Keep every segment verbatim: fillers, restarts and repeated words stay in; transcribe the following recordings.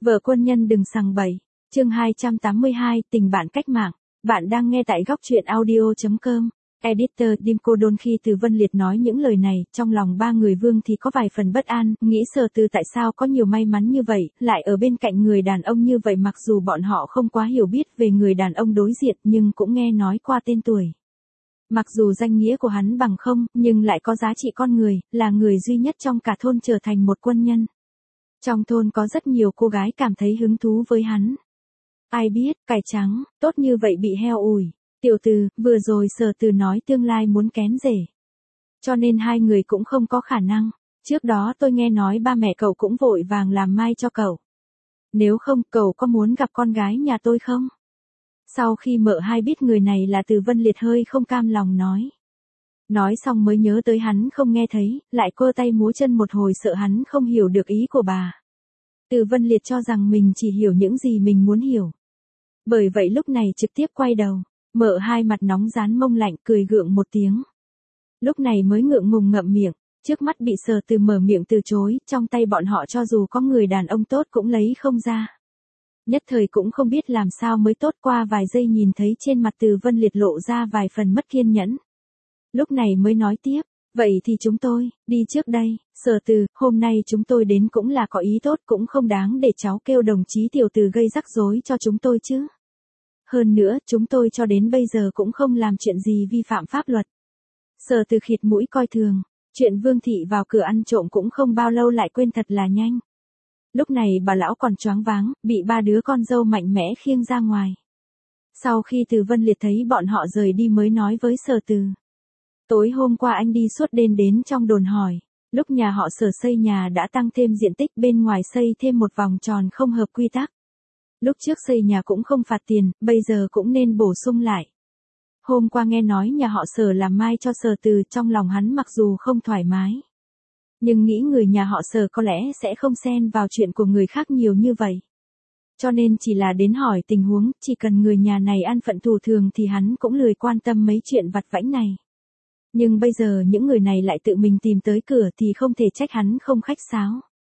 Vợ quân nhân đừng sằng bậy. Chương hai trăm tám mươi hai, tình bạn cách mạng. Bạn đang nghe tại góc truyện audio chấm com. Editor Dimco đôn khi Từ Vân Liệt nói những lời này, trong lòng ba người Vương thì có vài phần bất an, nghĩ Sở Từ tại sao có nhiều may mắn như vậy, lại ở bên cạnh người đàn ông như vậy, mặc dù bọn họ không quá hiểu biết về người đàn ông đối diện nhưng cũng nghe nói qua tên tuổi. Mặc dù danh nghĩa của hắn bằng không, nhưng lại có giá trị con người, là người duy nhất trong cả thôn trở thành một quân nhân. Trong thôn có rất nhiều cô gái cảm thấy hứng thú với hắn. Ai biết, cải trắng, tốt như vậy bị heo ủi. Tiểu Từ, vừa rồi Sở Từ nói tương lai muốn kén rể. Cho nên hai người cũng không có khả năng. Trước đó tôi nghe nói ba mẹ cậu cũng vội vàng làm mai cho cậu. Nếu không, cậu có muốn gặp con gái nhà tôi không? Sau khi mợ hai biết người này là Từ Vân Liệt hơi không cam lòng nói. Nói xong mới nhớ tới hắn không nghe thấy, lại cơ tay múa chân một hồi sợ hắn không hiểu được ý của bà. Từ Vân Liệt cho rằng mình chỉ hiểu những gì mình muốn hiểu. Bởi vậy lúc này trực tiếp quay đầu, mợ hai mặt nóng rán mông lạnh cười gượng một tiếng. Lúc này mới ngượng ngùng ngậm miệng, trước mắt bị Sở Từ mở miệng từ chối, trong tay bọn họ cho dù có người đàn ông tốt cũng lấy không ra. Nhất thời cũng không biết làm sao mới tốt, qua vài giây nhìn thấy trên mặt Từ Vân Liệt lộ ra vài phần mất kiên nhẫn. Lúc này mới nói tiếp, vậy thì chúng tôi, đi trước đây, Sở Từ, hôm nay chúng tôi đến cũng là có ý tốt, cũng không đáng để cháu kêu đồng chí Tiểu Từ gây rắc rối cho chúng tôi chứ. Hơn nữa, chúng tôi cho đến bây giờ cũng không làm chuyện gì vi phạm pháp luật. Sở Từ khịt mũi coi thường, chuyện Vương thị vào cửa ăn trộm cũng không bao lâu lại quên thật là nhanh. Lúc này bà lão còn choáng váng, bị ba đứa con dâu mạnh mẽ khiêng ra ngoài. Sau khi Từ Vân Liệt thấy bọn họ rời đi mới nói với Sở Từ. Tối hôm qua anh đi suốt đêm đến trong đồn hỏi, lúc nhà họ Sở xây nhà đã tăng thêm diện tích, bên ngoài xây thêm một vòng tròn không hợp quy tắc. Lúc trước xây nhà cũng không phạt tiền, bây giờ cũng nên bổ sung lại. Hôm qua nghe nói nhà họ Sở làm mai cho Sở Từ, trong lòng hắn mặc dù không thoải mái. Nhưng nghĩ người nhà họ Sở có lẽ sẽ không xen vào chuyện của người khác nhiều như vậy. Cho nên chỉ là đến hỏi tình huống, chỉ cần người nhà này an phận thủ thường thì hắn cũng lười quan tâm mấy chuyện vặt vãnh này. Nhưng bây giờ những người này lại tự mình tìm tới cửa thì không thể trách hắn không khách sáo.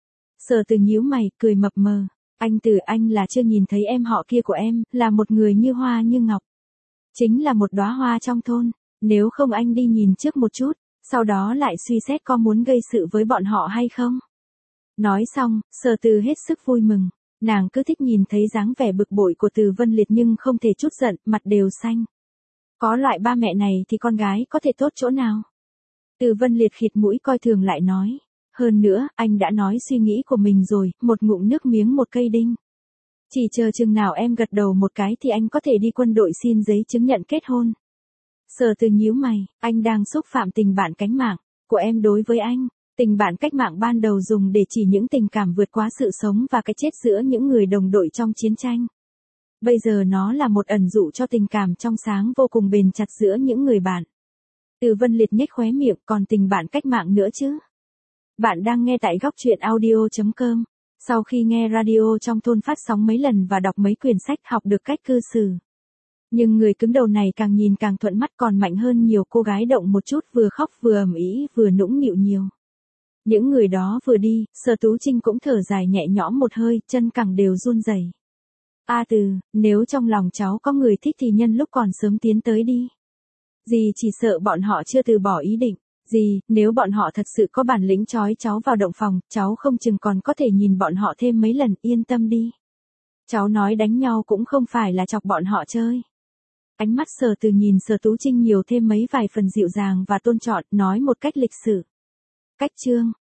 Sở Từ nhíu mày, cười mập mờ. Anh Từ, anh là chưa nhìn thấy em họ kia của em, là một người như hoa như ngọc. Chính là một đóa hoa trong thôn, nếu không anh đi nhìn trước một chút, sau đó lại suy xét có muốn gây sự với bọn họ hay không. Nói xong, Sở Từ hết sức vui mừng, nàng cứ thích nhìn thấy dáng vẻ bực bội của Từ Vân Liệt nhưng không thể chút giận, mặt đều xanh. Có loại ba mẹ này thì con gái có thể tốt chỗ nào? Từ Vân Liệt khịt mũi coi thường lại nói. Hơn nữa, anh đã nói suy nghĩ của mình rồi, một ngụm nước miếng một cây đinh. Chỉ chờ chừng nào em gật đầu một cái thì anh có thể đi quân đội xin giấy chứng nhận kết hôn. Sở Từ nhíu mày, anh đang xúc phạm tình bạn cách mạng của em đối với anh. Tình bạn cách mạng ban đầu dùng để chỉ những tình cảm vượt quá sự sống và cái chết giữa những người đồng đội trong chiến tranh. Bây giờ nó là một ẩn dụ cho tình cảm trong sáng vô cùng bền chặt giữa những người bạn. Từ Vân Liệt nhếch khóe miệng, còn tình bạn cách mạng nữa chứ. Bạn đang nghe tại góc truyện audio chấm com. Sau khi nghe radio trong thôn phát sóng mấy lần và đọc mấy quyển sách học được cách cư xử. Nhưng người cứng đầu này càng nhìn càng thuận mắt, còn mạnh hơn nhiều cô gái động một chút vừa khóc vừa ầm ĩ vừa nũng nịu nhiều. Những người đó vừa đi, Sở Tú Trinh cũng thở dài nhẹ nhõm một hơi, chân cẳng đều run rẩy. A Từ, nếu trong lòng cháu có người thích thì nhân lúc còn sớm tiến tới đi. Dì chỉ sợ bọn họ chưa từ bỏ ý định. Dì, nếu bọn họ thật sự có bản lĩnh trói cháu vào động phòng, cháu không chừng còn có thể nhìn bọn họ thêm mấy lần, yên tâm đi. Cháu nói đánh nhau cũng không phải là chọc bọn họ chơi. Ánh mắt Sở Từ nhìn Sở Tú Trinh nhiều thêm mấy vài phần dịu dàng và tôn trọng, nói một cách lịch sự. Cách chương,